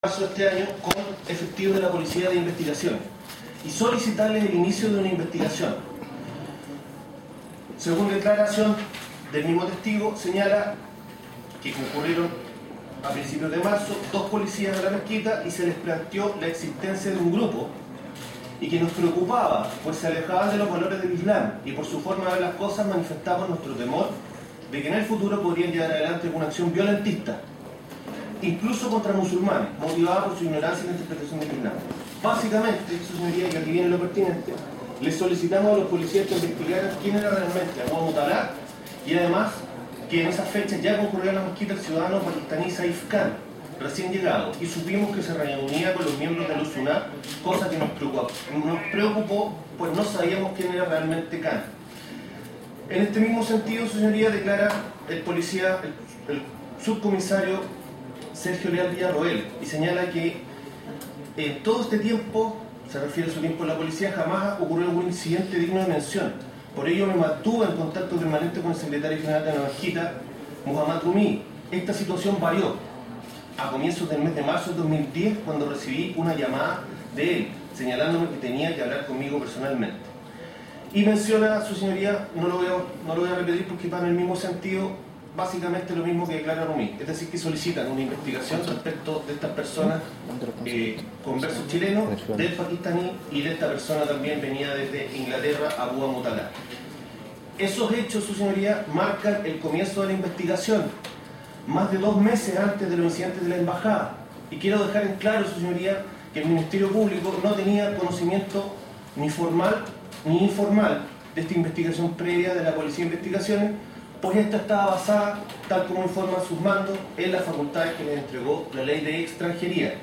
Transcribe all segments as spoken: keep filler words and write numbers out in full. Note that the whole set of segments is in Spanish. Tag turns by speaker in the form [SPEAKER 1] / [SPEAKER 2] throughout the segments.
[SPEAKER 1] marzo de este año con efectivos de la Policía de Investigación y solicitarles el inicio de una investigación. Según declaración del mismo testigo, señala que concurrieron a principios de marzo dos policías de la mezquita y se les planteó la existencia de un grupo y que nos preocupaba, pues se alejaban de los valores del Islam y por su forma de ver las cosas manifestamos nuestro temor de que en el futuro podrían llevar adelante una acción violentista, incluso contra musulmanes, motivada por su ignorancia en la interpretación del Islam. Básicamente, su señoría, y aquí viene lo pertinente, le solicitamos a los policías que investigaran quién era realmente Abu Mutalá y además que en esas fechas ya concurrió a la mezquita el ciudadano pakistaní Saif Khan, recién llegado, y supimos que se reunía con los miembros del Usunat, cosa que nos preocupó, nos preocupó, pues no sabíamos quién era realmente Khan. En este mismo sentido, su señoría, declara el policía, el, el subcomisario Sergio Leal Villarroel, y señala que en todo este tiempo, se refiere a su tiempo en la policía, jamás ocurrió algún incidente digno de mención. Por ello me mantuve en contacto permanente con el secretario general de la mezquita, Muhammad Rumi. Esta situación varió a comienzos del mes de marzo de dos mil diez, cuando recibí una llamada de él, señalándome que tenía que hablar conmigo personalmente. Y menciona, su señoría, no lo voy a, no lo voy a repetir porque va en el mismo sentido, básicamente lo mismo que declara Rumi, es decir, que solicitan una investigación respecto de estas personas eh, con versos chilenos, del pakistaní y de esta persona también venía desde Inglaterra, Abu Mutalá. Esos hechos, su señoría, marcan el comienzo de la investigación, más de dos meses antes de los incidentes de la embajada. Y quiero dejar en claro, su señoría, que el Ministerio Público no tenía conocimiento ni formal ni informal de esta investigación previa de la Policía de Investigaciones, pues esta estaba basada, tal como informan sus mandos, en las facultades que les entregó la Ley de Extranjería.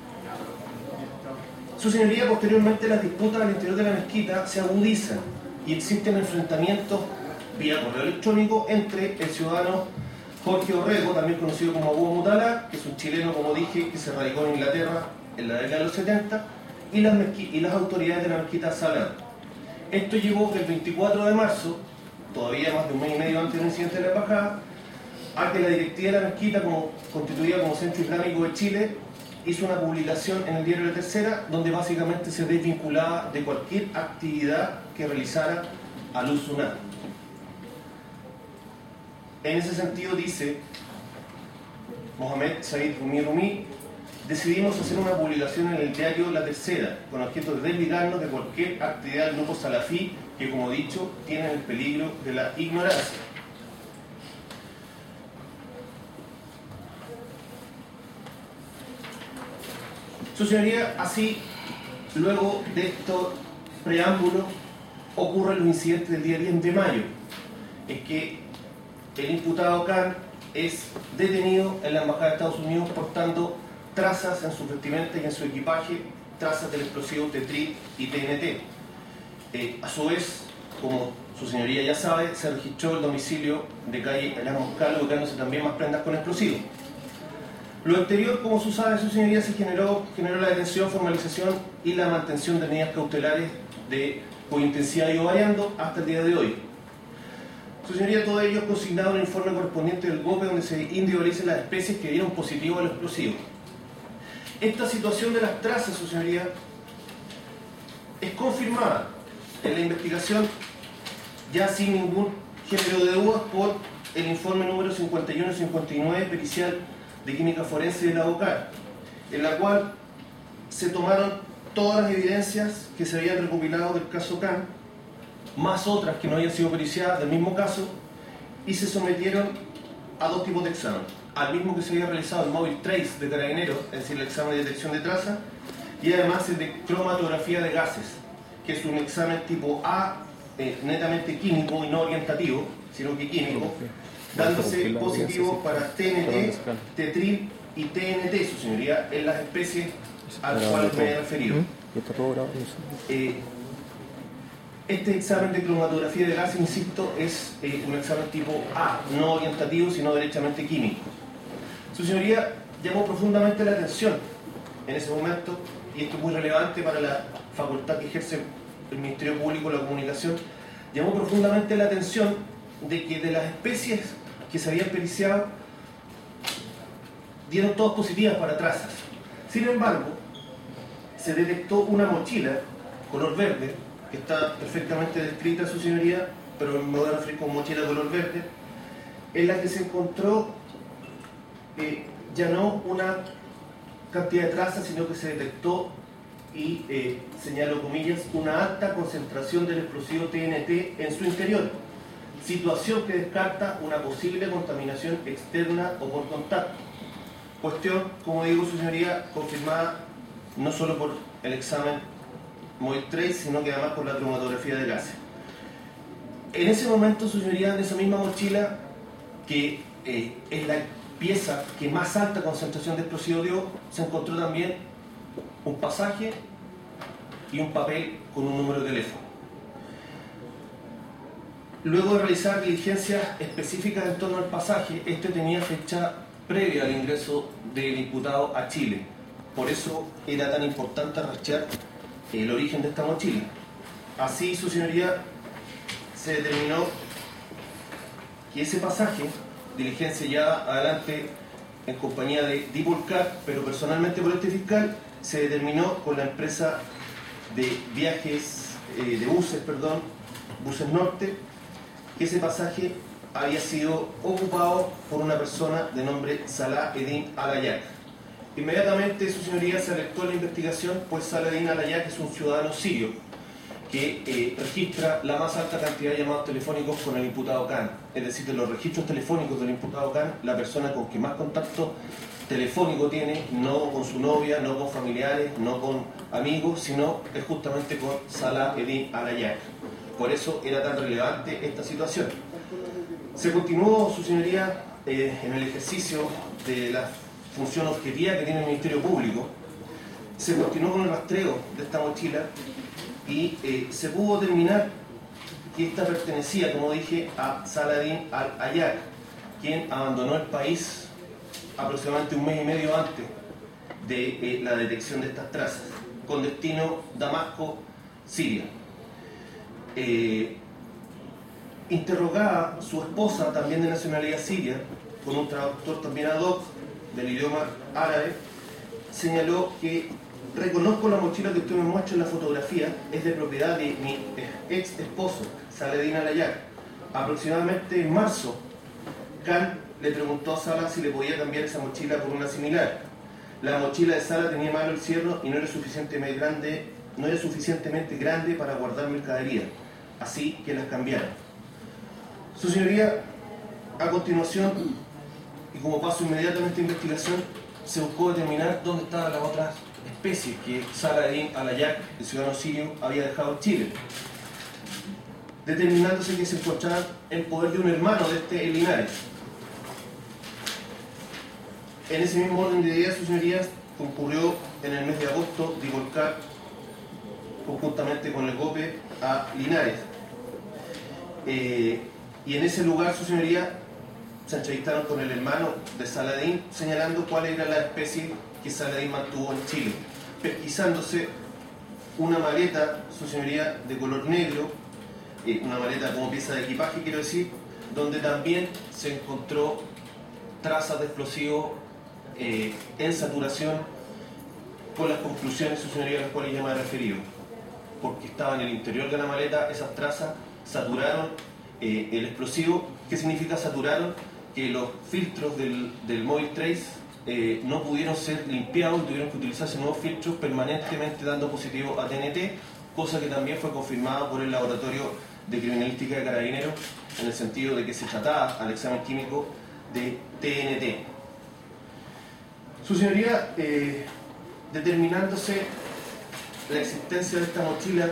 [SPEAKER 1] Su señoría, posteriormente las disputas al interior de la mezquita se agudizan y existen enfrentamientos vía correo electrónico entre el ciudadano Jorge Orrego, también conocido como Abu Mutalá, que es un chileno, como dije, que se radicó en Inglaterra en la década de los setenta, y las, y las autoridades de la mezquita Salah. Esto llevó que el veinticuatro de marzo, todavía más de un mes y medio antes del incidente de la embajada, a que la directiva de la mezquita, como, constituida como Centro Islámico de Chile, hizo una publicación en el diario La Tercera, donde básicamente se desvinculaba de cualquier actividad que realizara al Usunat. En ese sentido dice Mohamed Said Rumi Rumi: decidimos hacer una publicación en el diario La Tercera con objeto de desligarnos de cualquier actividad del grupo salafí que, como dicho, tienen el peligro de la ignorancia. Su señoría, así, luego de estos preámbulos, ocurren los incidentes del día diez de mayo, en que el imputado Khan es detenido en la Embajada de Estados Unidos portando trazas en su vestimenta y en su equipaje, trazas del explosivo Tetril y T N T. Eh, a su vez, como su señoría ya sabe, se registró el domicilio de calle Elena Moscal, ubicándose también más prendas con explosivos. Lo anterior, como su sabe, su señoría, se generó, generó la detención, formalización y la mantención de medidas cautelares de cuya intensidad ha ido variando hasta el día de hoy. Su señoría, todo ello consignado en el informe correspondiente del G O P E, donde se individualizan las especies que dieron positivo al explosivo. Esta situación de las trazas, su señoría, es confirmada en la investigación, ya sin ningún género de dudas, por el informe número cincuenta y uno cincuenta y nueve pericial de química forense de la O C A R, en la cual se tomaron todas las evidencias que se habían recopilado del caso Khan, más otras que no habían sido periciadas del mismo caso, y se sometieron a dos tipos de examen: al mismo que se había realizado el Mobile Trace de Carabineros, es decir, el examen de detección de trazas, y además el de cromatografía de gases, que es un examen tipo A, eh, netamente químico y no orientativo, sino que químico, dándose positivo para T N T, Tetril y T N T, su señoría, en las especies a las cuales me he referido. Eh, este examen de cromatografía de gases, insisto, es eh, un examen tipo A, no orientativo, sino derechamente químico. Su señoría llamó profundamente la atención en ese momento, y esto es muy relevante para la facultad que ejerce el Ministerio Público de la Comunicación, llamó profundamente la atención de que de las especies que se habían periciado, dieron todas positivas para trazas. Sin embargo, se detectó una mochila color verde, que está perfectamente descrita, su señoría, pero me voy a referir como mochila color verde, en la que se encontró eh, ya no una cantidad de trazas, sino que se detectó, y eh, señalo comillas, una alta concentración del explosivo T N T en su interior, situación que descarta una posible contaminación externa o por contacto. Cuestión, como digo, su señoría, confirmada no solo por el examen Moil Trace, sino que además por la cromatografía de gases. En ese momento, su señoría, en esa misma mochila, que eh, es la pieza que más alta concentración de explosivo dio, se encontró también un pasaje y un papel con un número de teléfono. Luego de realizar diligencias específicas en torno al pasaje, este tenía fecha previa al ingreso del imputado a Chile. Por eso era tan importante rastrear el origen de esta mochila. Así, su señoría, se determinó que ese pasaje, diligencia ya adelante en compañía de Dipolcar, pero personalmente por este fiscal, se determinó con la empresa de viajes, eh, de buses, perdón, Buses Norte, que ese pasaje había sido ocupado por una persona de nombre Salah Eddin Alayak. Inmediatamente, su señoría, se alertó a la investigación, pues Salah Eddin Alayak es un ciudadano sirio que eh, registra la más alta cantidad de llamados telefónicos con el imputado Khan. Es decir, de los registros telefónicos del imputado Khan, la persona con que más contacto telefónico tiene, no con su novia, no con familiares, no con amigos, sino es justamente con Salah Eddin Alayak. Por eso era tan relevante esta situación. Se continuó, su señoría, eh, en el ejercicio de la función objetiva que tiene el Ministerio Público. Se continuó con el rastreo de esta mochila y eh, se pudo determinar que esta pertenecía, como dije, a Salah Eddin Alayak, quien abandonó el país aproximadamente un mes y medio antes de eh, la detección de estas trazas, con destino Damasco, Siria. Eh, interrogada su esposa, también de nacionalidad siria, con un traductor también ad hoc del idioma árabe, señaló que reconozco la mochila que usted me muestra en la fotografía, es de propiedad de mi ex esposo, Salah Eddin Alayak. Aproximadamente en marzo, Khan le preguntó a Salah si le podía cambiar esa mochila por una similar. La mochila de Salah tenía malo el cierre y no era suficientemente grande, no era suficientemente grande para guardar mercadería, así que las cambiaron. Su señoría, a continuación, y como paso inmediato en esta investigación, se buscó determinar dónde estaban las otras especies que Salah Eddin Alayak, el ciudadano sirio, había dejado en Chile, determinándose que se encontraban en poder de un hermano de este en Linares. En ese mismo orden de ideas, sus señorías, concurrió en el mes de agosto Dipolcar, conjuntamente con el GOPE, a Linares. Eh, y en ese lugar, su señoría, se entrevistaron con el hermano de Salah Eddin, señalando cuál era la especie que Salah Eddin mantuvo en Chile, pesquisándose una maleta, su señoría, de color negro, eh, una maleta como pieza de equipaje, quiero decir, donde también se encontró trazas de explosivos eh, en saturación, con las conclusiones, su señoría, a las cuales ya me he referido, porque estaba en el interior de la maleta, esas trazas saturaron eh, el explosivo. ¿Qué significa saturaron? Que los filtros del, del Moil Trace eh, no pudieron ser limpiados y tuvieron que utilizarse nuevos filtros, permanentemente dando positivo a T N T, cosa que también fue confirmada por el Laboratorio de Criminalística de Carabineros, en el sentido de que se trataba al examen químico de T N T. Su señoría, eh, determinándose la existencia de esta mochila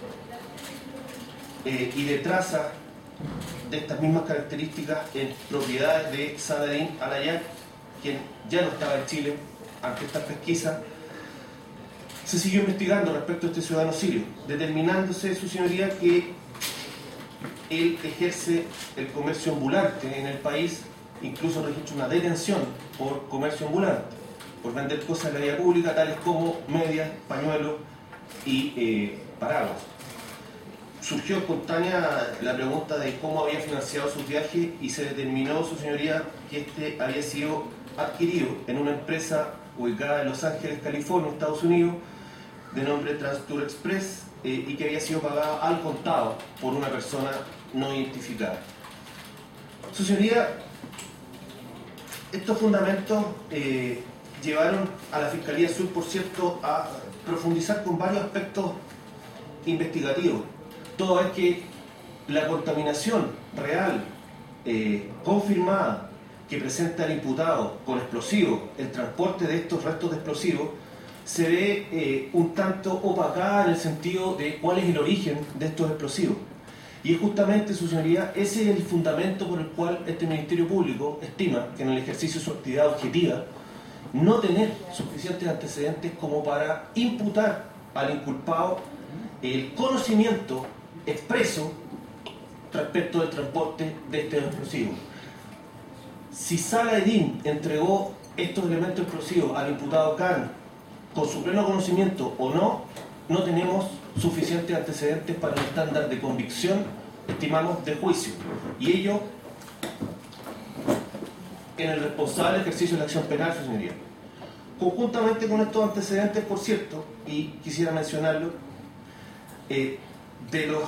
[SPEAKER 1] eh, y de trazas de estas mismas características en propiedades de Salah Eddin Alayak, quien ya no estaba en Chile ante estas pesquisas, se siguió investigando respecto a este ciudadano sirio, determinándose, su señoría, que él ejerce el comercio ambulante en el país, incluso registra una detención por comercio ambulante, por vender cosas en la vía pública, tales como medias, pañuelos y eh, paraguas. Surgió espontánea la pregunta de cómo había financiado sus viajes y se determinó, su señoría, que este había sido adquirido en una empresa ubicada en Los Ángeles, California, Estados Unidos, de nombre Transtour Express, eh, y que había sido pagada al contado por una persona no identificada. Su señoría, estos fundamentos eh, llevaron a la Fiscalía Sur, por cierto, a profundizar con varios aspectos investigativos. Todo es que la contaminación real, eh, confirmada, que presenta el imputado con explosivos, el transporte de estos restos de explosivos, se ve eh, un tanto opacada en el sentido de cuál es el origen de estos explosivos. Y es justamente, su señoría, ese es el fundamento por el cual este Ministerio Público estima que en el ejercicio de su actividad objetiva no tener suficientes antecedentes como para imputar al inculpado el conocimiento expreso respecto del transporte de estos explosivos. Si Sala Edín entregó estos elementos explosivos al imputado Khan con su pleno conocimiento o no, no tenemos suficientes antecedentes para el estándar de convicción, estimamos, de juicio. Y ello en el responsable ejercicio de la acción penal, su señoría. Conjuntamente con estos antecedentes, por cierto, y quisiera mencionarlo, eh, de los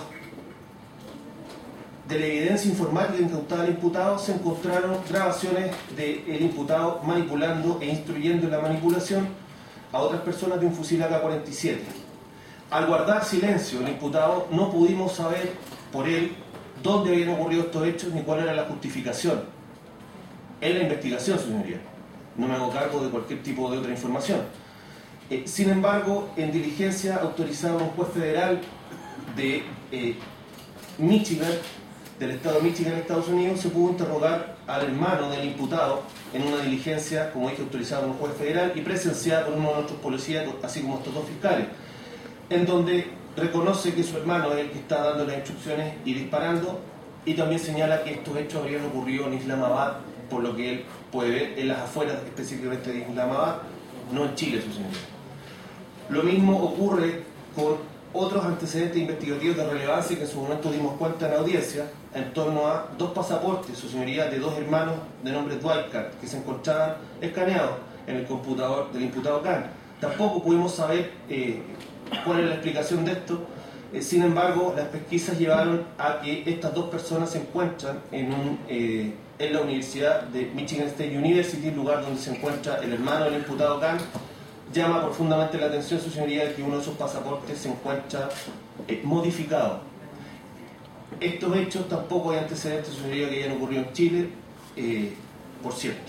[SPEAKER 1] de la evidencia informática incautada al imputado se encontraron grabaciones del imputado manipulando e instruyendo en la manipulación a otras personas de un fusil A K cuarenta y siete. Al guardar silencio el imputado, no pudimos saber por él dónde habían ocurrido estos hechos ni cuál era la justificación. Es la investigación, su señoría. No me hago cargo de cualquier tipo de otra información. Eh, sin embargo, en diligencia autorizada por un juez federal de eh, Michigan, del estado de Michigan, en Estados Unidos, se pudo interrogar al hermano del imputado en una diligencia, como dije, autorizada por un juez federal y presenciada por uno de nuestros policías, así como estos dos fiscales, en donde reconoce que su hermano es el que está dando las instrucciones y disparando, y también señala que estos hechos habrían ocurrido en Islamabad, por lo que él puede ver en las afueras específicamente de Islamabad, no en Chile, su señoría. Lo mismo ocurre con otros antecedentes investigativos de relevancia que en su momento dimos cuenta en la audiencia, en torno a dos pasaportes, su señoría, de dos hermanos de nombre Dwight, que se encontraban escaneados en el computador del imputado Khan. Tampoco pudimos saber eh, cuál es la explicación de esto. Eh, sin embargo, las pesquisas llevaron a que estas dos personas se encuentran en, un, eh, en la Universidad de Michigan State University, lugar donde se encuentra el hermano del imputado Khan. Llama profundamente la atención, su señoría, de que uno de esos pasaportes se encuentra eh, modificado. Estos hechos tampoco hay antecedentes, su señoría, que hayan ocurrido en Chile, eh, por cierto.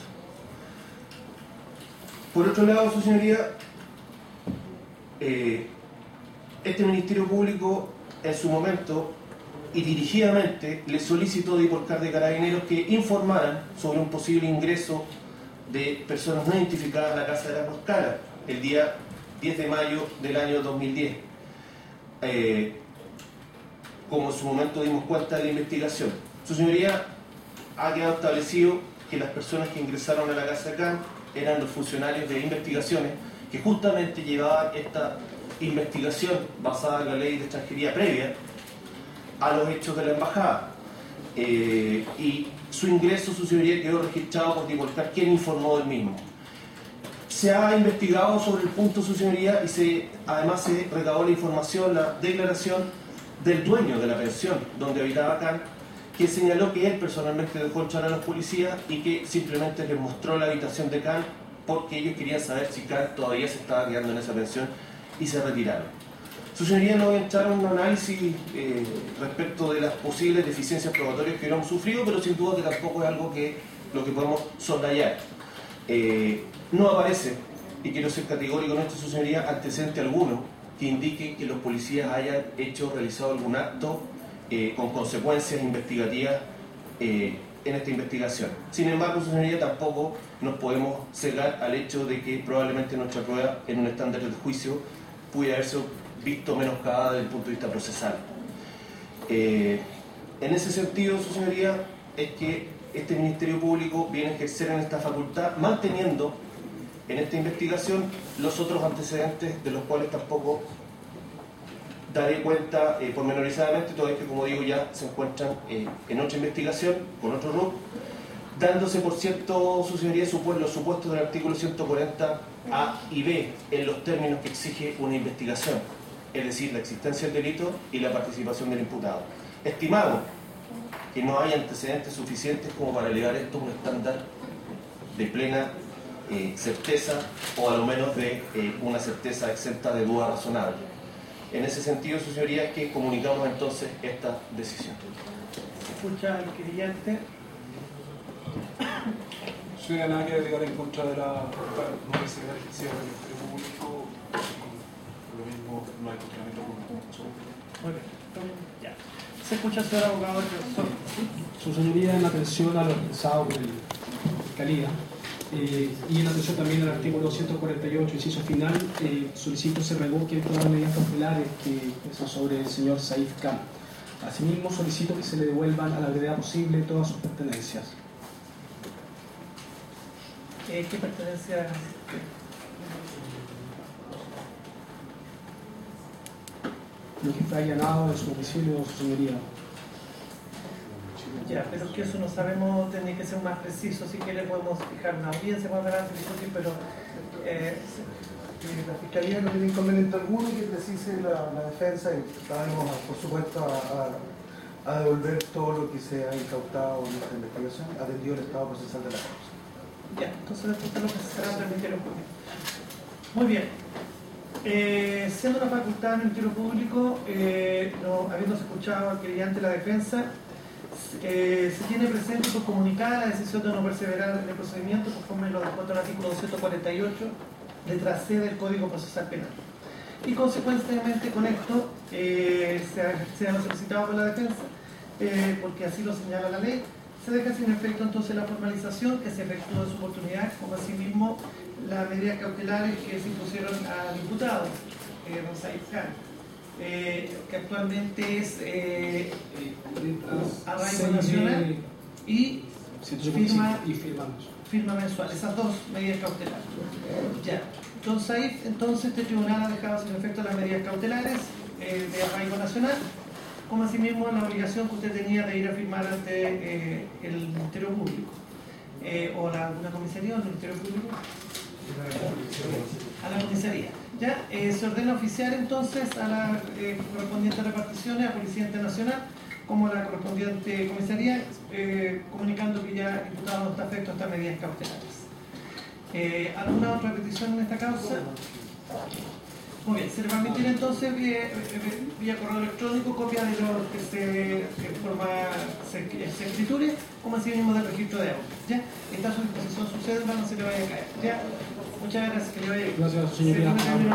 [SPEAKER 1] Por otro lado, su señoría, eh, este Ministerio Público en su momento y dirigidamente le solicitó de Hiporcar de Carabineros que informaran sobre un posible ingreso de personas no identificadas a la Casa de las Roscaras el día diez de mayo del año dos mil diez. Eh, como en su momento dimos cuenta de la investigación. Su señoría, ha quedado establecido que las personas que ingresaron a la Casa de Khan eran los funcionarios de investigaciones que justamente llevaban esta investigación basada en la ley de extranjería previa a los hechos de la embajada. Eh, y su ingreso, su señoría, quedó registrado por Hiporcar, quien informó del mismo. Se ha investigado sobre el punto, su señoría, y se, además se recabó la información, la declaración del dueño de la pensión donde habitaba Khan, que señaló que él personalmente dejó entrar a los policías y que simplemente les mostró la habitación de Khan porque ellos querían saber si Khan todavía se estaba quedando en esa pensión y se retiraron. Su señoría, no voy a entrar en un análisis eh, respecto de las posibles deficiencias probatorias que hubiéramos sufrido, pero sin duda que tampoco es algo que lo que podemos soslayar. Eh, no aparece, y quiero ser categórico en esto, su señoría, antecedente alguno que indique que los policías hayan hecho, realizado algún acto eh, con consecuencias investigativas eh, en esta investigación. Sin embargo, su señoría, tampoco nos podemos cegar al hecho de que probablemente nuestra prueba en un estándar de juicio pudiera haberse visto menoscabada desde el punto de vista procesal. Eh, en ese sentido, su señoría, es que este Ministerio Público viene a ejercer en esta facultad, manteniendo en esta investigación los otros antecedentes de los cuales tampoco daré cuenta eh, pormenorizadamente, todo es que, como digo, ya se encuentran eh, en otra investigación, con otro R U C, dándose por cierto, su señoría, supu- los supuestos del artículo ciento cuarenta A y B en los términos que exige una investigación, es decir, la existencia del delito y la participación del imputado. Estimado que no hay antecedentes suficientes como para elevar esto a un estándar de plena eh, certeza o a lo menos de eh, una certeza exenta de duda razonable. En ese sentido, su señoría, es que comunicamos entonces esta decisión.
[SPEAKER 2] Se escucha al querellante.
[SPEAKER 3] Señora, nada que agregar en contra de la no recibir el ejercicio del Ministerio Público. Lo mismo, no hay cuestionamiento alguno.
[SPEAKER 2] Muy bien. Ya. Se escucha al señor abogado.
[SPEAKER 4] Su señoría, en atención a lo expresado por el Fiscalía eh, y en atención también al artículo ciento cuarenta y ocho, inciso final, eh, solicito se revoquen todas las medidas cautelares que son sobre el señor Saif Khan. Asimismo, solicito que se le devuelvan a la brevedad posible todas sus pertenencias.
[SPEAKER 2] Eh, ¿Qué pertenencia?
[SPEAKER 4] Lo que está allanado de su domicilio, su señoría.
[SPEAKER 2] Ya, pero es que eso no sabemos, tiene que ser más preciso. Si quiere podemos fijar una audiencia más adelante, pero eh,
[SPEAKER 5] la Fiscalía no tiene inconveniente alguno que precise la, la defensa y estamos, por supuesto, a, a, a devolver todo lo que se ha incautado en esta investigación, atendido el estado procesal de la causa.
[SPEAKER 2] Ya, entonces después de lo que se será del Ministerio Público. Muy bien. Eh, siendo una facultad del Ministerio Público, eh, no, habiéndose escuchado al querellante la defensa, eh, se tiene presente por comunicada la decisión de no perseverar en el procedimiento conforme lo dispuesto el artículo doscientos cuarenta y ocho, letra C del Código Procesal Penal. Y consecuentemente con esto eh, se, ha, se ha solicitado por la defensa, eh, porque así lo señala la ley, se deja sin efecto entonces la formalización que se efectuó en su oportunidad, como asimismo las medidas cautelares que se impusieron al imputado, eh, don Saif Khan, eh, que actualmente es eh, arraigo nacional y firma,
[SPEAKER 4] y firma,
[SPEAKER 2] firma mensual, esas dos medidas cautelares. Ya. Don Saif, entonces este tribunal ha dejado sin efecto las medidas cautelares eh, de arraigo nacional, como asimismo la obligación que usted tenía de ir a firmar ante eh, el Ministerio Público eh, o la, una comisaría o el Ministerio Público a la comisaría. Ya eh, se ordena oficiar entonces a las eh, correspondientes reparticiones, a Policía Internacional como la correspondiente comisaría, eh, comunicando que ya el imputado no está afecto a estas medidas cautelares. Eh, ¿Alguna otra petición en esta causa? Muy bien, se le va a emitir entonces vía, vía correo electrónico copia de lo que se que forma se, se escriture, como así mismo del registro de audio. ¿Ya? Está a su disposición su cédula, no se le vaya a caer. ¿Ya? Muchas gracias, que le vaya bien.
[SPEAKER 4] Gracias, señoría.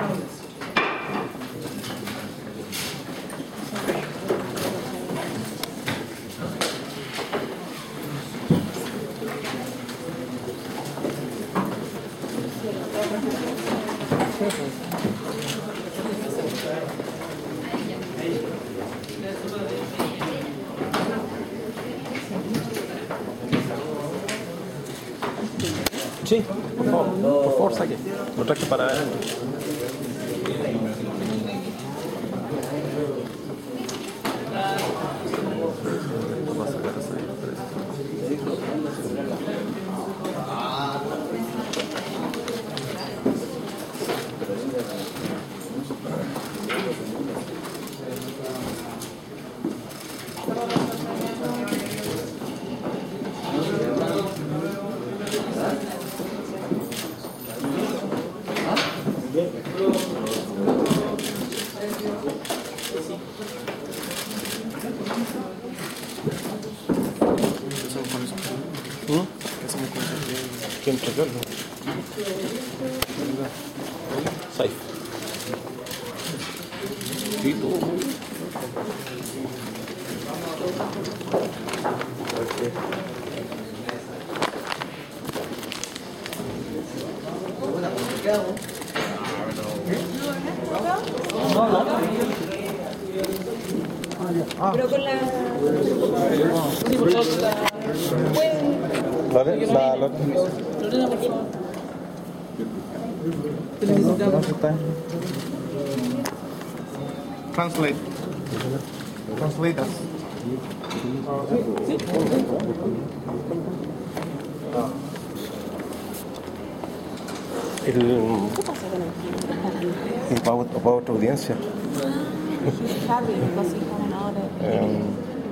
[SPEAKER 6] Sí, por favor, por favor, saque. Lo traje para adelante. ¿Quién entregarlo? Saif. ¿Y tú?
[SPEAKER 7] Pero con la...
[SPEAKER 6] Vale, la... la...
[SPEAKER 8] Translate. Translate us.
[SPEAKER 6] El,
[SPEAKER 7] ¿Qué pasa con el tiempo?
[SPEAKER 6] y para, para otra audiencia.
[SPEAKER 7] Harry, così come ahora.
[SPEAKER 6] Eh,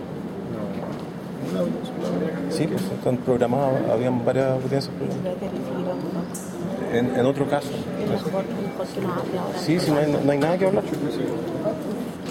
[SPEAKER 6] sí, pues están programadas, habían varias audiencias programadas. En, en otro caso.
[SPEAKER 7] ¿Por qué no habla ahora?
[SPEAKER 6] Sí, sí, no hay, no hay nada que hablar.